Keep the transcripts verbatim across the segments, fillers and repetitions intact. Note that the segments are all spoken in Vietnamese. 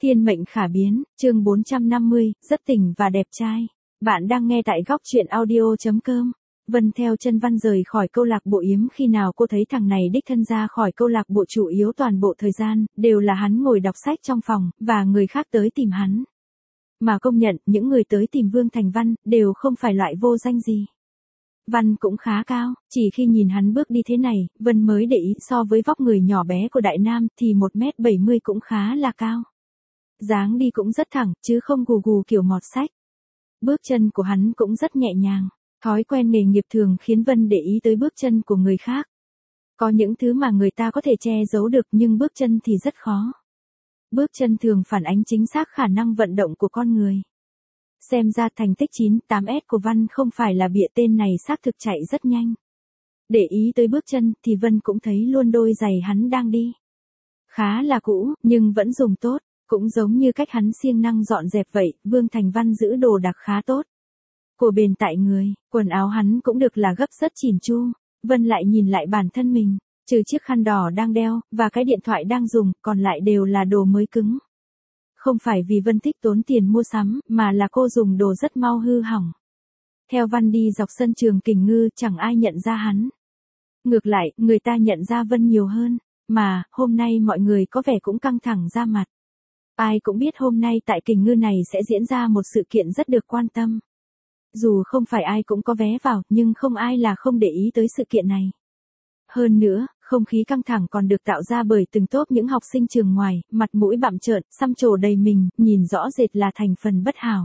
Thiên mệnh khả biến, chương bốn trăm năm mươi, rất tỉnh và đẹp trai. Bạn đang nghe tại góc truyện audio chấm com. Vân theo chân Văn rời khỏi câu lạc bộ yếm khi nào cô thấy thằng này đích thân ra khỏi câu lạc bộ, chủ yếu toàn bộ thời gian, đều là hắn ngồi đọc sách trong phòng, và người khác tới tìm hắn. Mà công nhận, những người tới tìm Vương Thành Văn, đều không phải loại vô danh gì. Văn cũng khá cao, chỉ khi nhìn hắn bước đi thế này, Vân mới để ý so với vóc người nhỏ bé của Đại Nam thì một mét bảy mươi cũng khá là cao. Dáng đi cũng rất thẳng, chứ không gù gù kiểu mọt sách. Bước chân của hắn cũng rất nhẹ nhàng. Thói quen nghề nghiệp thường khiến Vân để ý tới bước chân của người khác. Có những thứ mà người ta có thể che giấu được nhưng bước chân thì rất khó. Bước chân thường phản ánh chính xác khả năng vận động của con người. Xem ra thành tích chín tám S của Văn không phải là bịa, tên này xác thực chạy rất nhanh. Để ý tới bước chân thì Vân cũng thấy luôn đôi giày hắn đang đi. Khá là cũ, nhưng vẫn dùng tốt. Cũng giống như cách hắn siêng năng dọn dẹp vậy, Vương Thành Văn giữ đồ đạc khá tốt. Của bền tại người, quần áo hắn cũng được là gấp rất chỉn chu. Vân lại nhìn lại bản thân mình, trừ chiếc khăn đỏ đang đeo, và cái điện thoại đang dùng, còn lại đều là đồ mới cứng. Không phải vì Vân thích tốn tiền mua sắm, mà là cô dùng đồ rất mau hư hỏng. Theo Văn đi dọc sân trường Kình Ngư, chẳng ai nhận ra hắn. Ngược lại, người ta nhận ra Vân nhiều hơn, mà, hôm nay mọi người có vẻ cũng căng thẳng ra mặt. Ai cũng biết hôm nay tại Kình Ngư này sẽ diễn ra một sự kiện rất được quan tâm. Dù không phải ai cũng có vé vào, nhưng không ai là không để ý tới sự kiện này. Hơn nữa, không khí căng thẳng còn được tạo ra bởi từng tốp những học sinh trường ngoài, mặt mũi bặm trợn, xăm trổ đầy mình, nhìn rõ rệt là thành phần bất hảo.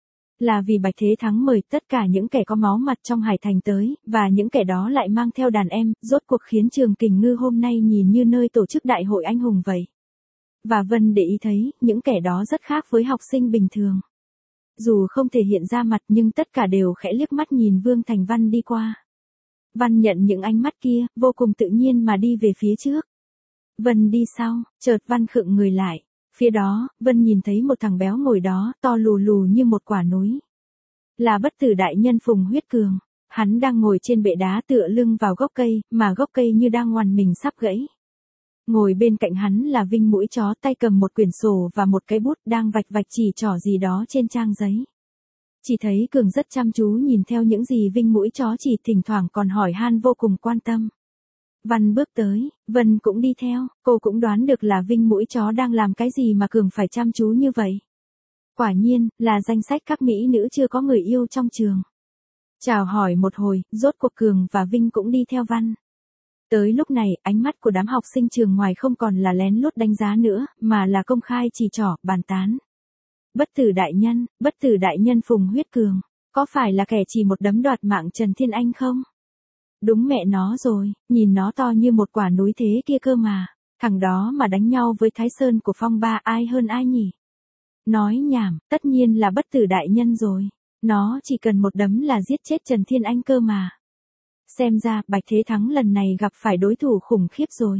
Là vì Bạch Thế Thắng mời tất cả những kẻ có máu mặt trong Hải Thành tới, và những kẻ đó lại mang theo đàn em, rốt cuộc khiến trường Kình Ngư hôm nay nhìn như nơi tổ chức đại hội anh hùng vậy. Và Vân để ý thấy, những kẻ đó rất khác với học sinh bình thường. Dù không thể hiện ra mặt nhưng tất cả đều khẽ liếc mắt nhìn Vương Thành Văn đi qua. Văn nhận những ánh mắt kia, vô cùng tự nhiên mà đi về phía trước. Vân đi sau, chợt Văn khựng người lại. Phía đó, Vân nhìn thấy một thằng béo ngồi đó, to lù lù như một quả núi. Là Bất Tử Đại Nhân Phùng Huyết Cường. Hắn đang ngồi trên bệ đá tựa lưng vào gốc cây, mà gốc cây như đang ngoằn mình sắp gãy. Ngồi bên cạnh hắn là Vinh Mũi Chó, tay cầm một quyển sổ và một cái bút, đang vạch vạch chỉ trỏ gì đó trên trang giấy. Chỉ thấy Cường rất chăm chú nhìn theo những gì Vinh Mũi Chó chỉ, thỉnh thoảng còn hỏi han vô cùng quan tâm. Văn bước tới, Vân cũng đi theo, cô cũng đoán được là Vinh Mũi Chó đang làm cái gì mà Cường phải chăm chú như vậy. Quả nhiên, là danh sách các mỹ nữ chưa có người yêu trong trường. Chào hỏi một hồi, rốt cuộc Cường và Vinh cũng đi theo Văn. Tới lúc này, ánh mắt của đám học sinh trường ngoài không còn là lén lút đánh giá nữa, mà là công khai chỉ trỏ, bàn tán. Bất Tử Đại Nhân, Bất Tử Đại Nhân Phùng Huyết Cường, có phải là kẻ chỉ một đấm đoạt mạng Trần Thiên Anh không? Đúng mẹ nó rồi, nhìn nó to như một quả núi thế kia cơ mà, thằng đó mà đánh nhau với Thái Sơn của Phong Ba ai hơn ai nhỉ? Nói nhảm, tất nhiên là Bất Tử Đại Nhân rồi, nó chỉ cần một đấm là giết chết Trần Thiên Anh cơ mà. Xem ra, Bạch Thế Thắng lần này gặp phải đối thủ khủng khiếp rồi.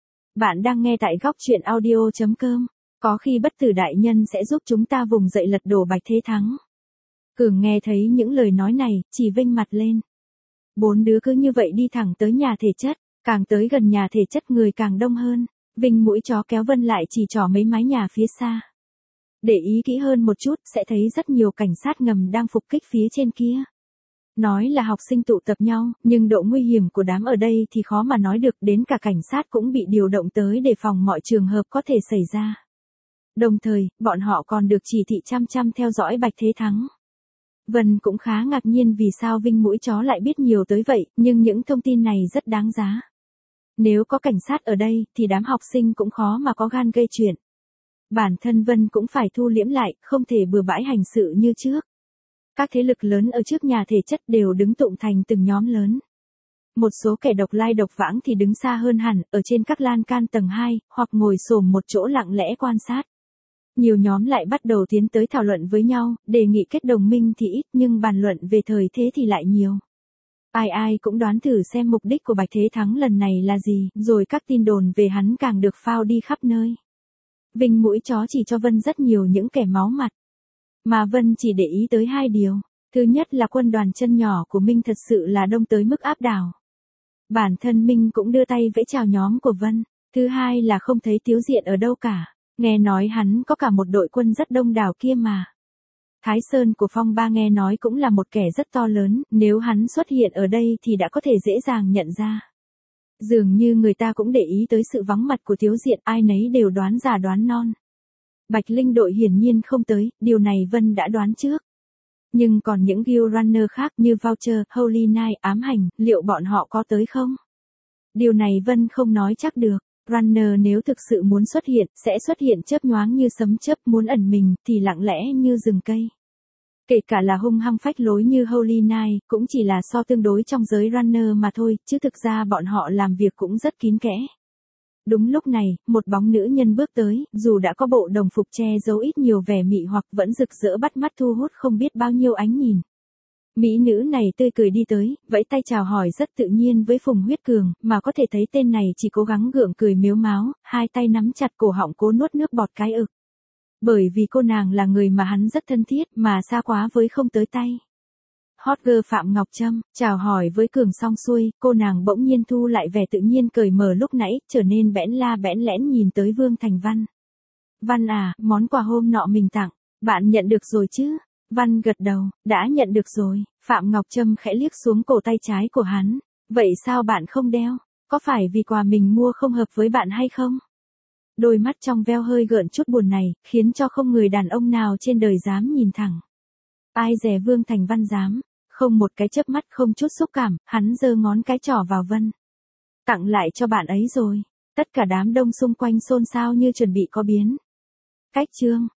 Bạn đang nghe tại góc truyện audio chấm com. Có khi Bất Tử Đại Nhân sẽ giúp chúng ta vùng dậy lật đổ Bạch Thế Thắng. Cường nghe thấy những lời nói này, chỉ vênh mặt lên. Bốn đứa cứ như vậy đi thẳng tới nhà thể chất, càng tới gần nhà thể chất người càng đông hơn. Vinh Mũi Chó kéo Vân lại chỉ trỏ mấy mái nhà phía xa. Để ý kỹ hơn một chút, sẽ thấy rất nhiều cảnh sát ngầm đang phục kích phía trên kia. Nói là học sinh tụ tập nhau, nhưng độ nguy hiểm của đám ở đây thì khó mà nói được, đến cả cảnh sát cũng bị điều động tới để phòng mọi trường hợp có thể xảy ra. Đồng thời, bọn họ còn được chỉ thị chăm chăm theo dõi Bạch Thế Thắng. Vân cũng khá ngạc nhiên vì sao Vinh Mũi Chó lại biết nhiều tới vậy, nhưng những thông tin này rất đáng giá. Nếu có cảnh sát ở đây, thì đám học sinh cũng khó mà có gan gây chuyện. Bản thân Vân cũng phải thu liễm lại, không thể bừa bãi hành sự như trước. Các thế lực lớn ở trước nhà thể chất đều đứng tụng thành từng nhóm lớn. Một số kẻ độc lai độc vãng thì đứng xa hơn hẳn, ở trên các lan can tầng hai, hoặc ngồi xổm một chỗ lặng lẽ quan sát. Nhiều nhóm lại bắt đầu tiến tới thảo luận với nhau, đề nghị kết đồng minh thì ít, nhưng bàn luận về thời thế thì lại nhiều. Ai ai cũng đoán thử xem mục đích của Bạch Thế Thắng lần này là gì, rồi các tin đồn về hắn càng được phao đi khắp nơi. Vinh Mũi Chó chỉ cho Vân rất nhiều những kẻ máu mặt. Mà Vân chỉ để ý tới hai điều. Thứ nhất là quân đoàn chân nhỏ của Minh thật sự là đông tới mức áp đảo. Bản thân Minh cũng đưa tay vẫy chào nhóm của Vân. Thứ hai là không thấy Tiếu Diện ở đâu cả. Nghe nói hắn có cả một đội quân rất đông đảo kia mà. Thái Sơn của Phong Ba nghe nói cũng là một kẻ rất to lớn, nếu hắn xuất hiện ở đây thì đã có thể dễ dàng nhận ra. Dường như người ta cũng để ý tới sự vắng mặt của Tiếu Diện, ai nấy đều đoán già đoán non. Bạch Linh đội hiển nhiên không tới, điều này Vân đã đoán trước. Nhưng còn những Guild Runner khác như Voucher, Holy Knight, Ám Hành, liệu bọn họ có tới không? Điều này Vân không nói chắc được. Runner nếu thực sự muốn xuất hiện, sẽ xuất hiện chớp nhoáng như sấm chớp, muốn ẩn mình thì lặng lẽ như rừng cây. Kể cả là hung hăng phách lối như Holy Knight, cũng chỉ là so tương đối trong giới Runner mà thôi, chứ thực ra bọn họ làm việc cũng rất kín kẽ. Đúng lúc này, một bóng nữ nhân bước tới, dù đã có bộ đồng phục che giấu ít nhiều vẻ mị hoặc vẫn rực rỡ bắt mắt thu hút không biết bao nhiêu ánh nhìn. Mỹ nữ này tươi cười đi tới, vẫy tay chào hỏi rất tự nhiên với Phùng Huyết Cường, mà có thể thấy tên này chỉ cố gắng gượng cười mếu máo, hai tay nắm chặt cổ họng cố nuốt nước bọt cái ực. Bởi vì cô nàng là người mà hắn rất thân thiết mà xa quá với không tới tay. Hot girl Phạm Ngọc Trâm, chào hỏi với Cường xong xuôi, cô nàng bỗng nhiên thu lại vẻ tự nhiên cởi mở lúc nãy, trở nên bẽn la bẽn lẽn nhìn tới Vương Thành Văn. Văn à, món quà hôm nọ mình tặng, bạn nhận được rồi chứ? Văn gật đầu, đã nhận được rồi. Phạm Ngọc Trâm khẽ liếc xuống cổ tay trái của hắn. Vậy sao bạn không đeo? Có phải vì quà mình mua không hợp với bạn hay không? Đôi mắt trong veo hơi gợn chút buồn này, khiến cho không người đàn ông nào trên đời dám nhìn thẳng. Ai dè Vương Thành Văn dám. Không một cái chớp mắt không chút xúc cảm, hắn giơ ngón cái trỏ vào Vân. Tặng lại cho bạn ấy rồi. Tất cả đám đông xung quanh xôn xao như chuẩn bị có biến. Cách chương.